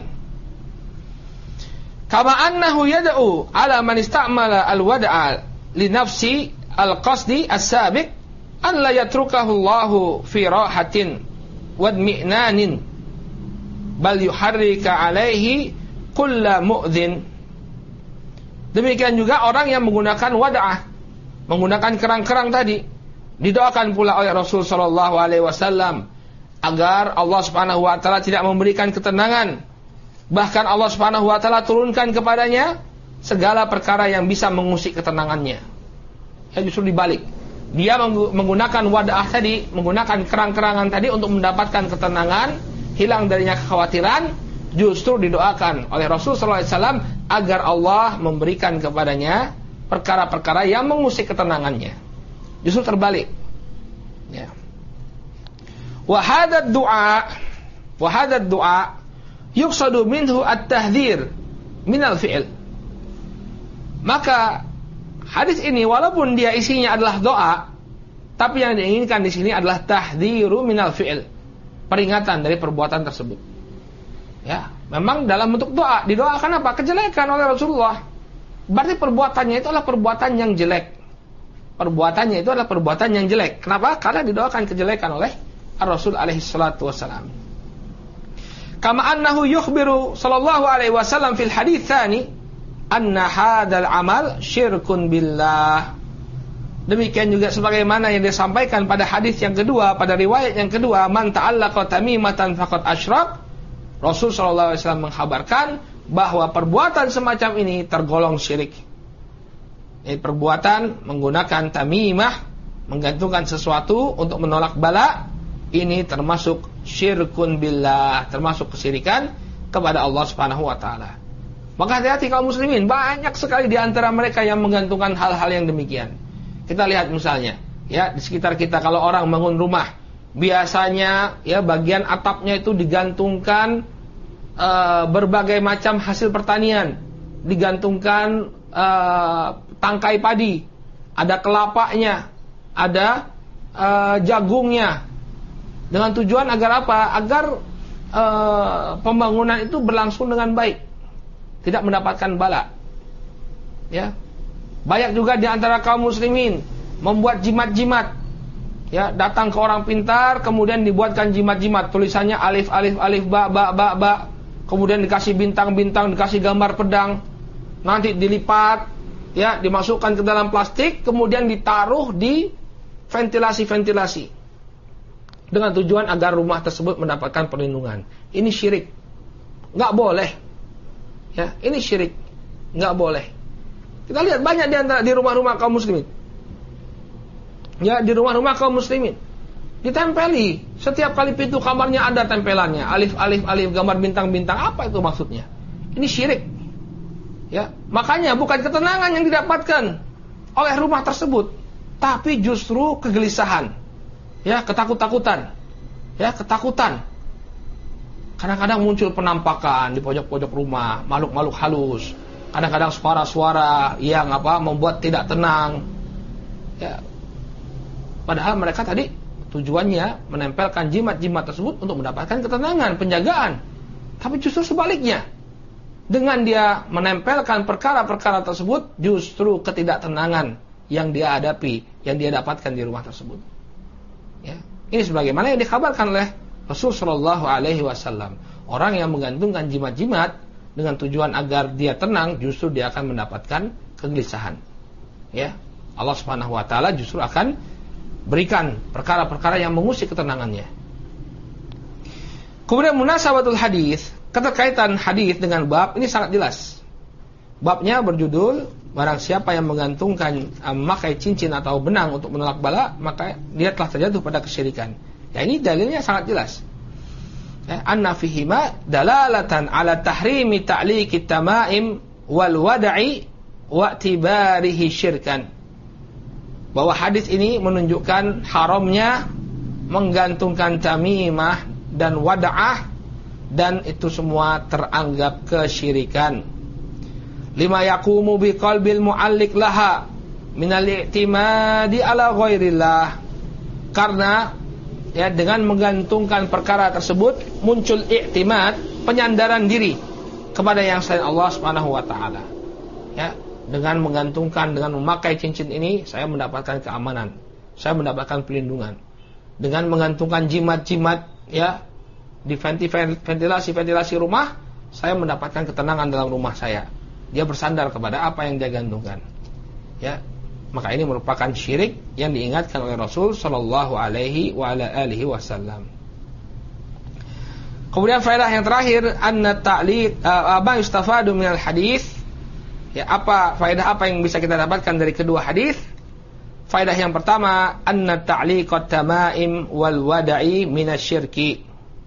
Kama annahu yad'u ala man istamala al-wada'a li nafsi al-qasdi as-sabiq an la yatrukahu Allahu fi rahatin wadmi'nanin bal yuharrika alaihi kulla mu'dhin. Demikian juga orang yang menggunakan wada'ah, menggunakan kerang-kerang tadi, didoakan pula oleh Rasul sallallahu alaihi wasallam agar Allah Subhanahu wa taala tidak memberikan ketenangan. Bahkan Allah Subhanahu wa taala turunkan kepadanya segala perkara yang bisa mengusik ketenangannya. Ya, justru dibalik. Dia menggunakan wada'ah tadi, menggunakan kerang-kerangan tadi untuk mendapatkan ketenangan, hilang darinya kekhawatiran, justru didoakan oleh Rasul sallallahu alaihi wasallam agar Allah memberikan kepadanya perkara-perkara yang mengusik ketenangannya. Justru terbalik. Ya. Wa hadzal du'a yuqsadu minhu at-tahdhir minal fi'l. Maka hadis ini walaupun dia isinya adalah doa, tapi yang diinginkan di sini adalah tahdhiru minal fi'l, peringatan dari perbuatan tersebut. Ya, memang dalam bentuk doa, didoakan apa? Kejelekan oleh Rasulullah. Berarti perbuatannya itu adalah perbuatan yang jelek. Perbuatannya itu adalah perbuatan yang jelek. Kenapa? Karena didoakan kejelekan oleh Ar-Rasul alaihi salatu wassalam. Kama annahu yukhbiru sallallahu alaihi wasallam fil hadits tsani anna hadzal amal syirkun billah. Demikian juga sebagaimana yang disampaikan pada hadis yang kedua, pada riwayat yang kedua, man ta'allaqa tamimatan faqad asyrak. Rasul sallallahu alaihi wasallam mengkhabarkan bahwa perbuatan semacam ini tergolong syirik. Ini perbuatan menggunakan tamimah, menggantungkan sesuatu untuk menolak bala, ini termasuk syirkun billah, termasuk kesyirikan kepada Allah Subhanahu wa taala. Maka hati-hati kaum muslimin, banyak sekali di antara mereka yang menggantungkan hal-hal yang demikian. Kita lihat misalnya, ya, di sekitar kita kalau orang bangun rumah, biasanya ya bagian atapnya itu digantungkan berbagai macam hasil pertanian, digantungkan tangkai padi, ada kelapanya, ada jagungnya, dengan tujuan agar apa? Agar pembangunan itu berlangsung dengan baik, tidak mendapatkan bala. Ya, banyak juga di antara kaum muslimin membuat jimat-jimat. Ya, datang ke orang pintar, kemudian dibuatkan jimat-jimat, tulisannya alif alif alif ba ba ba ba, kemudian dikasih bintang-bintang, dikasih gambar pedang, nanti dilipat, ya, dimasukkan ke dalam plastik, kemudian ditaruh di ventilasi-ventilasi dengan tujuan agar rumah tersebut mendapatkan perlindungan. Ini syirik, nggak boleh. Ya, ini syirik, nggak boleh. Kita lihat banyak di antara di rumah-rumah kaum muslimin. Ya, di rumah-rumah kaum muslimin ditempeli, setiap kali pintu kamarnya ada tempelannya, alif alif alif, gambar bintang-bintang. Apa itu maksudnya? Ini syirik. Ya, makanya bukan ketenangan yang didapatkan oleh rumah tersebut, tapi justru kegelisahan, ya, ketakutan, ya, ketakutan. Kadang-kadang muncul penampakan di pojok-pojok rumah, makhluk-makhluk halus. Kadang-kadang suara-suara yang membuat tidak tenang. Ya. Padahal mereka tadi tujuannya menempelkan jimat-jimat tersebut untuk mendapatkan ketenangan, penjagaan. Tapi justru sebaliknya. Dengan dia menempelkan perkara-perkara tersebut, justru ketidaktenangan yang dia hadapi, yang dia dapatkan di rumah tersebut. Ya. Ini sebagaimana yang dikabarkan oleh Rasul Shallallahu Alaihi Wasallam. Orang yang menggantungkan jimat-jimat dengan tujuan agar dia tenang, justru dia akan mendapatkan kegelisahan. Ya, Allah Subhanahu Wa Taala justru akan berikan perkara-perkara yang mengusik ketenangannya. Kemudian munasabatul hadis, keterkaitan hadis dengan bab ini sangat jelas. Babnya berjudul barang siapa yang menggantungkan memakai cincin atau benang untuk menolak bala, maka dia telah terjatuh pada kesyirikan. Ya, ini dalilnya sangat jelas. Anna fihima dalalatan ala tahrimi ta'liqit tamaim wal wada'i wa i'tibarihi syirkan. Bahwa hadis ini menunjukkan haramnya menggantungkan tamimah dan wada'ah, dan itu semua teranggap kesyirikan. Lima yaqumu biqalbil mu'alliq laha minal i'timadi ala ghairillah. Karena ya, dengan menggantungkan perkara tersebut muncul i'timad, penyandaran diri kepada yang selain Allah Subhanahu wa taala. Ya, dengan menggantungkan, dengan memakai cincin ini saya mendapatkan keamanan, saya mendapatkan perlindungan. Dengan menggantungkan jimat-jimat ya di ventilasi rumah, saya mendapatkan ketenangan dalam rumah saya. Dia bersandar kepada apa yang dia gantungkan. Ya, maka ini merupakan syirik yang diingatkan oleh Rasul sallallahu alaihi wasallam. Kemudian faedah yang terakhir, anna ta'liq ma yustafadu minal hadis. Ya, faedah apa yang bisa kita dapatkan dari kedua hadis? Faedah yang pertama, anna ta'liqat tamaim wal wada'i minasyirki.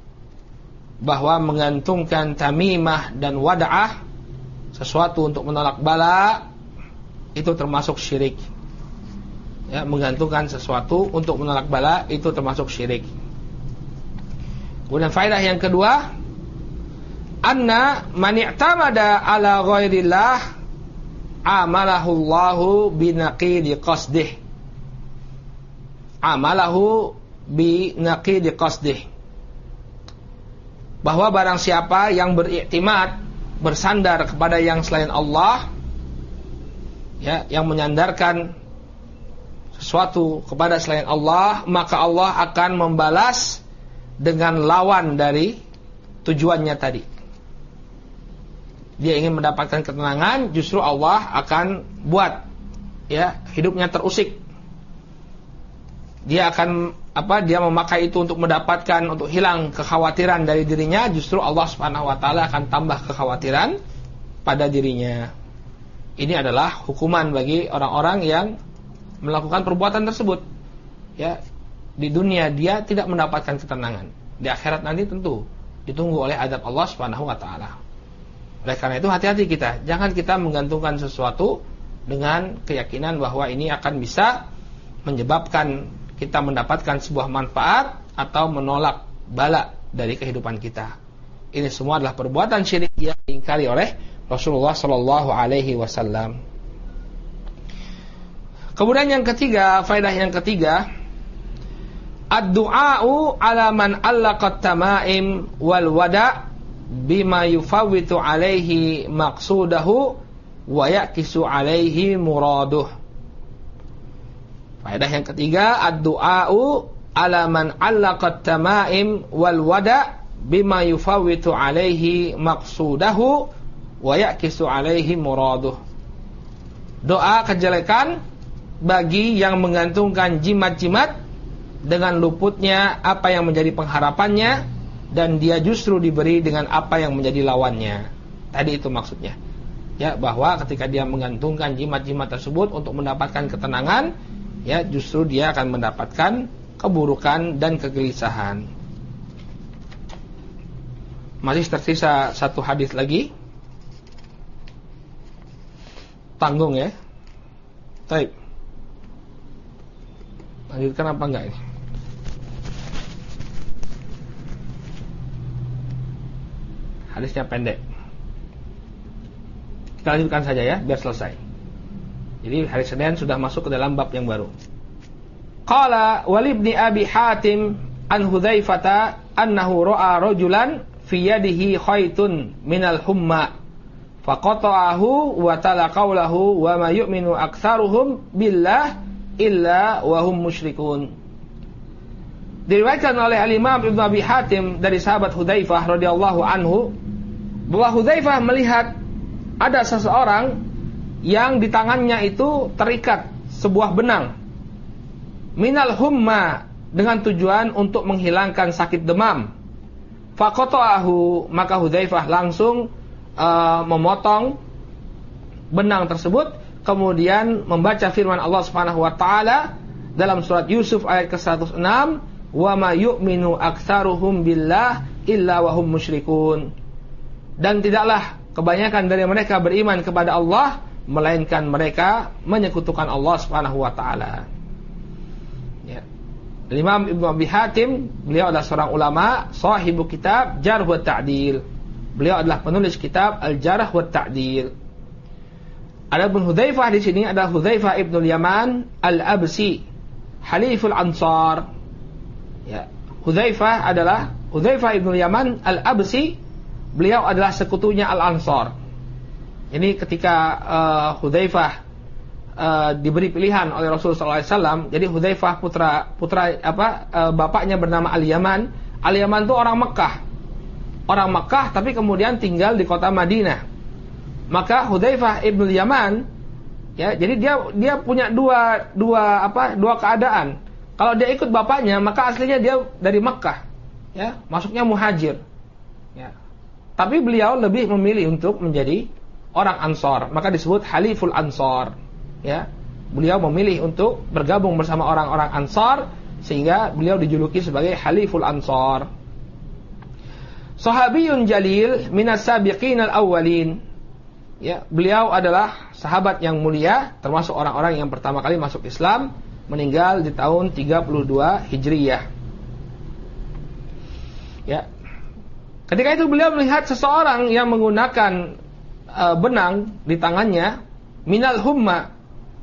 Bahwa menggantungkan tamimah dan wada'ah, sesuatu untuk menolak bala, itu termasuk syirik. Ya, menggantungkan sesuatu untuk menolak bala itu termasuk syirik. Kemudian faedah yang kedua, anna man i'tamada ala ghairillah amalahu Allahu binaqidi qasdih. Amalahu binaqidi qasdih. Bahwa barang siapa yang beriktimad, bersandar kepada yang selain Allah, ya, yang menyandarkan sesuatu kepada selain Allah, maka Allah akan membalas dengan lawan dari tujuannya tadi. Dia ingin mendapatkan ketenangan, justru Allah akan buat ya hidupnya terusik. Dia akan dia memakai itu untuk mendapatkan, untuk hilang kekhawatiran dari dirinya, justru Allah Subhanahu wa taala akan tambah kekhawatiran pada dirinya. Ini adalah hukuman bagi orang-orang yang melakukan perbuatan tersebut. Ya, di dunia dia tidak mendapatkan ketenangan. Di akhirat nanti tentu ditunggu oleh azab Allah Subhanahu wa taala. Oleh karena itu hati-hati kita, jangan kita menggantungkan sesuatu dengan keyakinan bahwa ini akan bisa menyebabkan kita mendapatkan sebuah manfaat atau menolak bala dari kehidupan kita. Ini semua adalah perbuatan syirik yang diingkari oleh Rasulullah sallallahu alaihi wasallam. Kemudian yang ketiga, faedah yang ketiga, ad-du'a'u 'ala man 'allaqat tamaim wal wada' bima yufawwitu 'alaihi maqsudahu wa yaqisu 'alaihi muraduh. Faedah yang ketiga, ad-du'a'u 'ala man 'allaqat tamaim wal wada' bima yufawwitu 'alaihi maqsudahu wa yaqisu 'alaihi muraduh. Doa kejelekan bagi yang menggantungkan jimat-jimat dengan luputnya apa yang menjadi pengharapannya, dan dia justru diberi dengan apa yang menjadi lawannya. Tadi itu maksudnya. Ya, bahwa ketika dia menggantungkan jimat-jimat tersebut untuk mendapatkan ketenangan, ya justru dia akan mendapatkan keburukan dan kegelisahan. Masih tersisa satu hadis lagi. Tanggung ya. Baik. Lanjutkan apa enggak ini? Hadisnya pendek. Kita lanjutkan saja ya, biar selesai. Jadi hari Senin sudah masuk ke dalam bab yang baru. Qala walibni Abi Hatim an Hudzaifata annahu ra'a rajulan fi yadihi khaytun minal humma faqata'ahu wa tala qawlahu wa ma yu'minu aktsaruhum billah illa wa hum musyrikun. Diriwayatkan oleh Al-Imam Ibnu Abi Hatim dari sahabat Hudzaifah radhiyallahu anhu bahwa Hudzaifah melihat ada seseorang yang di tangannya itu terikat sebuah benang minal humma dengan tujuan untuk menghilangkan sakit demam. Faqata'ahu, maka Hudzaifah langsung memotong benang tersebut, kemudian membaca firman Allah Subhanahu wa taala dalam surat Yusuf ayat ke-106, "Wa ma yu'minu aktsaruhum billah illa wa hum musyrikun." Dan tidaklah kebanyakan dari mereka beriman kepada Allah melainkan mereka menyekutukan Allah Subhanahu wa taala. Ya. Imam Ibnu Abi Hatim, beliau adalah seorang ulama, sahibu kitab Jarh wa Ta'dil. Beliau adalah penulis kitab Al-Jarh wa Ta'dil. Adapun Hudzaifah di sini adalah Hudzaifah Ibnu Yaman Al-Absi, Haliful Ansar. Ya. Hudzaifah Ibnu Yaman Al-Absi, beliau adalah sekutunya Al-Ansar. Ini ketika Hudzaifah diberi pilihan oleh Rasulullah SAW. Jadi Hudzaifah bapaknya bernama Al-Yaman. Al-Yaman itu orang Mekah, tapi kemudian tinggal di kota Madinah. Maka Hudzaifah Ibnu Yaman, ya, jadi dia punya dua keadaan. Kalau dia ikut bapaknya, maka aslinya dia dari Mekah, ya, masuknya muhajir, ya. Tapi beliau lebih memilih untuk menjadi orang Ansar, maka disebut Haliful Ansar, ya. Beliau memilih untuk bergabung bersama orang-orang Ansar, sehingga beliau dijuluki sebagai Haliful Ansar. Sahabiyun jalil minas sabiqin al-awwalin. Ya, beliau adalah sahabat yang mulia, termasuk orang-orang yang pertama kali masuk Islam, meninggal di tahun 32 Hijriyah. Ya. Ketika itu beliau melihat seseorang yang menggunakan benang di tangannya minal humma,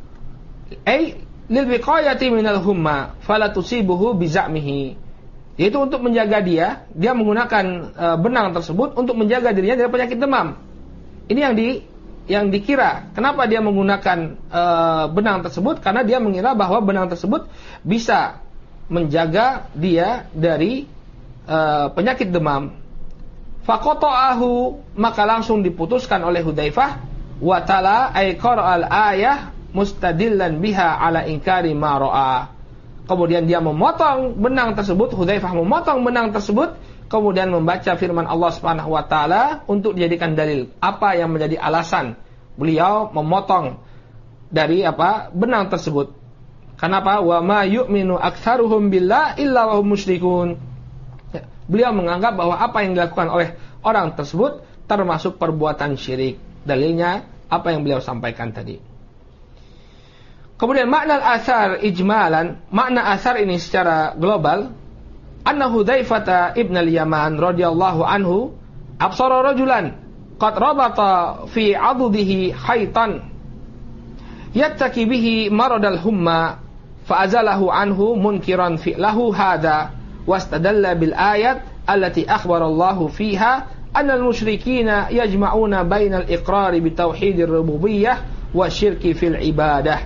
lil wiqayati minal humma fala tusibuhu bizamihi, yaitu untuk menjaga dia menggunakan benang tersebut untuk menjaga dirinya dari penyakit demam. Ini yang dikira. Kenapa dia menggunakan benang tersebut? Karena dia mengira bahwa benang tersebut bisa menjaga dia dari penyakit demam. Faqata'ahu, maka langsung diputuskan oleh Hudzaifah, wa tala ay qara'al ayah mustadillan biha ala inkari ma ra'a. Kemudian dia memotong benang tersebut, Hudzaifah memotong benang tersebut, kemudian membaca firman Allah Subhanahu wa taala untuk dijadikan dalil. Apa yang menjadi alasan beliau memotong dari benang tersebut? Kenapa? Wa ma yu'minu aktsaruhum billah illa wa hum musyrikun. Beliau menganggap bahwa apa yang dilakukan oleh orang tersebut termasuk perbuatan syirik. Dalilnya apa yang beliau sampaikan tadi. Kemudian makna al-athar ijmalan, makna athar ini secara global, anna Hudzaifah ibn al-Yaman radhiyallahu anhu absara rajulan qad rabata fi 'adudihi khaytan yattaki bihi marad al-humma fa azalahu anhu munkiran fi'lahu hadha wastadalla bil ayat allati akhbara Allah fiha anna al-musyrikina yajma'una bainal iqrari bi tauhidir rububiyyah wa syirki fil ibadah.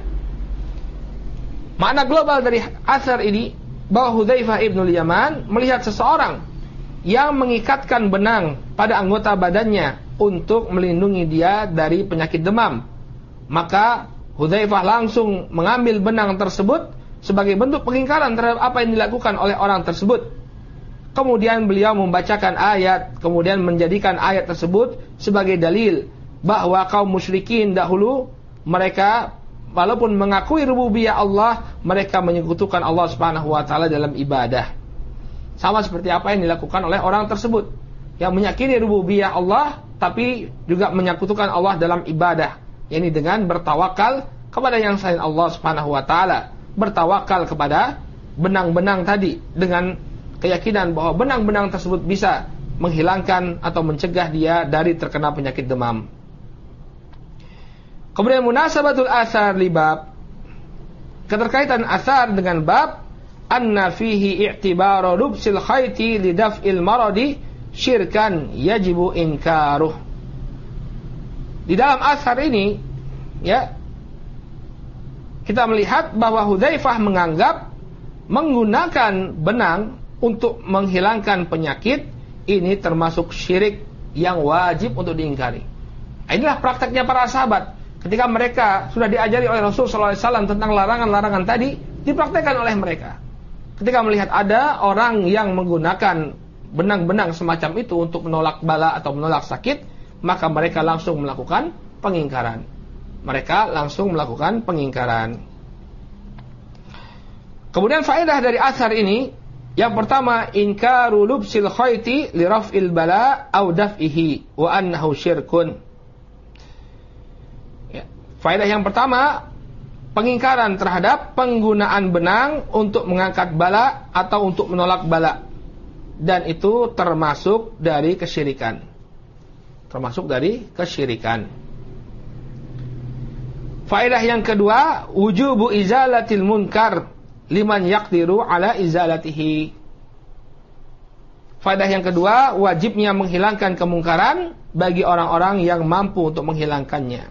Makna global dari asar ini bahwa Hudzaifah ibnul Yaman melihat seseorang yang mengikatkan benang pada anggota badannya untuk melindungi dia dari penyakit demam. Maka Hudzaifah langsung mengambil benang tersebut sebagai bentuk pengingkaran terhadap apa yang dilakukan oleh orang tersebut. Kemudian beliau membacakan ayat, kemudian menjadikan ayat tersebut sebagai dalil bahwa kaum musyrikin dahulu mereka walaupun mengakui rububiyah Allah, mereka menyekutukan Allah Subhanahu wa taala dalam ibadah. Sama seperti apa yang dilakukan oleh orang tersebut yang meyakini rububiyah Allah tapi juga menyekutukan Allah dalam ibadah, yakni dengan bertawakal kepada yang selain Allah Subhanahu wa taala, bertawakal kepada benang-benang tadi dengan keyakinan bahwa benang-benang tersebut bisa menghilangkan atau mencegah dia dari terkena penyakit demam. Kemudian munasabatul athar li bab, keterkaitan athar dengan bab, anna fihi i'tibaru lubsil khayti li daf'il maradi syirkan yajibu inkaruh. Di dalam athar ini ya, kita melihat bahwa Hudzaifah menganggap menggunakan benang untuk menghilangkan penyakit ini termasuk syirik yang wajib untuk diingkari. Inilah prakteknya para sahabat. Ketika mereka sudah diajari oleh Rasul SAW tentang larangan-larangan tadi, dipraktekkan oleh mereka. Ketika melihat ada orang yang menggunakan benang-benang semacam itu untuk menolak bala atau menolak sakit, maka mereka langsung melakukan pengingkaran. Kemudian faedah dari athar ini, yang pertama, inkaru lubsil khayti li raf'il bala aw daf'ihi wa annahu syirkun. Ya. Faedah yang pertama, pengingkaran terhadap penggunaan benang untuk mengangkat bala atau untuk menolak bala, dan itu termasuk dari kesyirikan. Faedah yang kedua, wujubu izalatil munkar liman yaqdiru ala izalatihi. Faedah yang kedua, wajibnya menghilangkan kemungkaran bagi orang-orang yang mampu untuk menghilangkannya.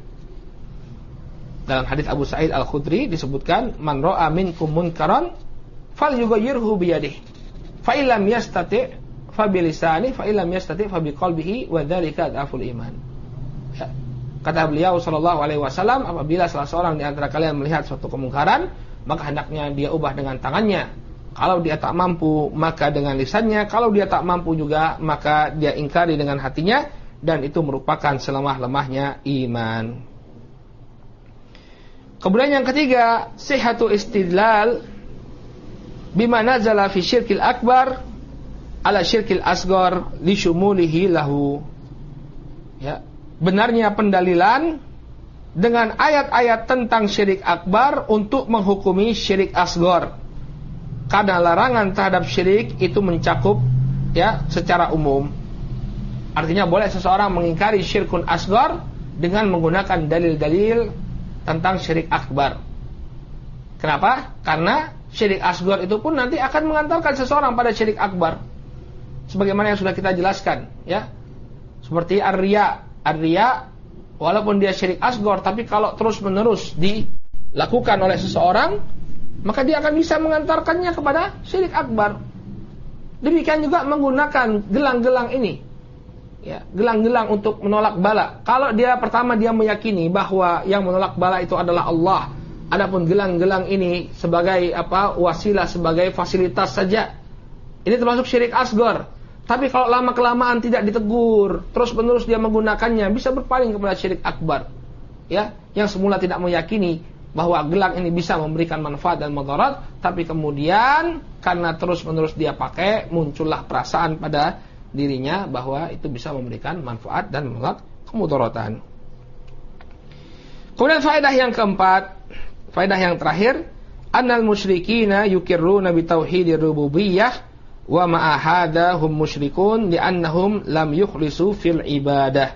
Dalam hadis Abu Sa'id Al-Khudri disebutkan, man ra'a minkum munkaran falyughayyirhu biyadihi fa illam yastati' fa bilisani fa illam yastati' fa biqalbihi wa dzalika adaful iman. Ya. Kata beliau sallallahu alaihi wasallam, apabila salah seorang di antara kalian melihat suatu kemungkaran, maka hendaknya dia ubah dengan tangannya. Kalau dia tak mampu, maka dengan lisannya. Kalau dia tak mampu juga, maka dia ingkari dengan hatinya. Dan itu merupakan selemah-lemahnya iman. Kemudian yang ketiga, sihhatu istidlal bima nazala fi syirkil akbar ala syirkil asghar li syumulihi lahu. Ya, benarnya pendalilan dengan ayat-ayat tentang syirik akbar untuk menghukumi syirik asghar. Karena larangan terhadap syirik itu mencakup ya secara umum. Artinya boleh seseorang mengingkari syirkun asghar dengan menggunakan dalil-dalil tentang syirik akbar. Kenapa? Karena syirik asghar itu pun nanti akan mengantarkan seseorang pada syirik akbar. Sebagaimana yang sudah kita jelaskan, ya. Seperti ar-riya. Ar-riya walaupun dia syirik asghar, tapi kalau terus-menerus dilakukan oleh seseorang, maka dia akan bisa mengantarkannya kepada syirik akbar. Demikian juga menggunakan gelang-gelang ini. Ya, gelang-gelang untuk menolak bala. Kalau dia pertama dia meyakini bahwa yang menolak bala itu adalah Allah, adapun gelang-gelang ini sebagai wasilah, sebagai fasilitas saja, ini termasuk syirik asghar. Tapi kalau lama-kelamaan tidak ditegur, terus-menerus dia menggunakannya, bisa berpaling kepada syirik akbar. Ya, yang semula tidak meyakini bahwa gelang ini bisa memberikan manfaat dan mudarat, tapi kemudian karena terus-menerus dia pakai, muncullah perasaan pada dirinya bahwa itu bisa memberikan manfaat dan menolak kemudaratan. Kemudian faedah yang keempat, faedah yang terakhir, annal musyrikina yukirruna bi tauhidir rububiyyah wa ma'a hadza hum musyrikun li'annahum lam yukhlisu fil ibadah.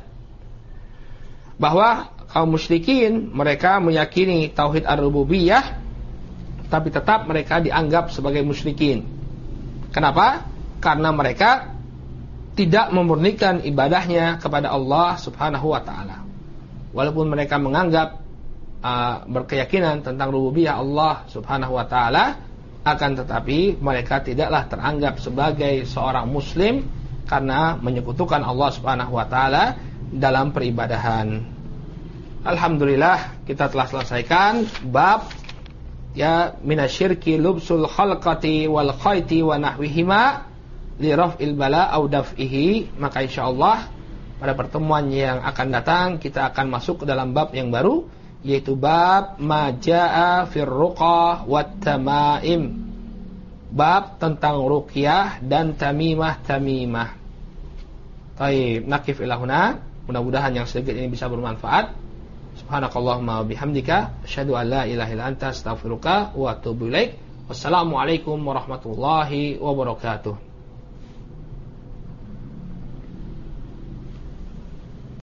Bahwa kaum musyrikin mereka meyakini tauhid ar-rububiyah, tapi tetap mereka dianggap sebagai musyrikin. Kenapa? Karena mereka tidak memurnikan ibadahnya kepada Allah Subhanahu wa taala. Walaupun mereka menganggap berkeyakinan tentang rububiyah Allah Subhanahu wa taala, akan tetapi mereka tidaklah teranggap sebagai seorang muslim karena menyekutukan Allah Subhanahu wa taala dalam peribadahan. Alhamdulillah, kita telah selesaikan bab ya minasyirki lubsul khalqati wal khayti wa nahwihima li raf'il bala au daf'ihi. Maka insyaallah pada pertemuan yang akan datang kita akan masuk ke dalam bab yang baru, yaitu bab majaa fir ruqah wat tamaim, bab tentang ruqyah dan tamimah. Baik, nakif ila huna. Mudah-mudahan yang sedikit ini bisa bermanfaat. Subhanakallahumma wa bihamdika asyhadu an la ilaha illa anta astaghfiruka wa atubu ilaik. Wassalamualaikum warahmatullahi wabarakatuh.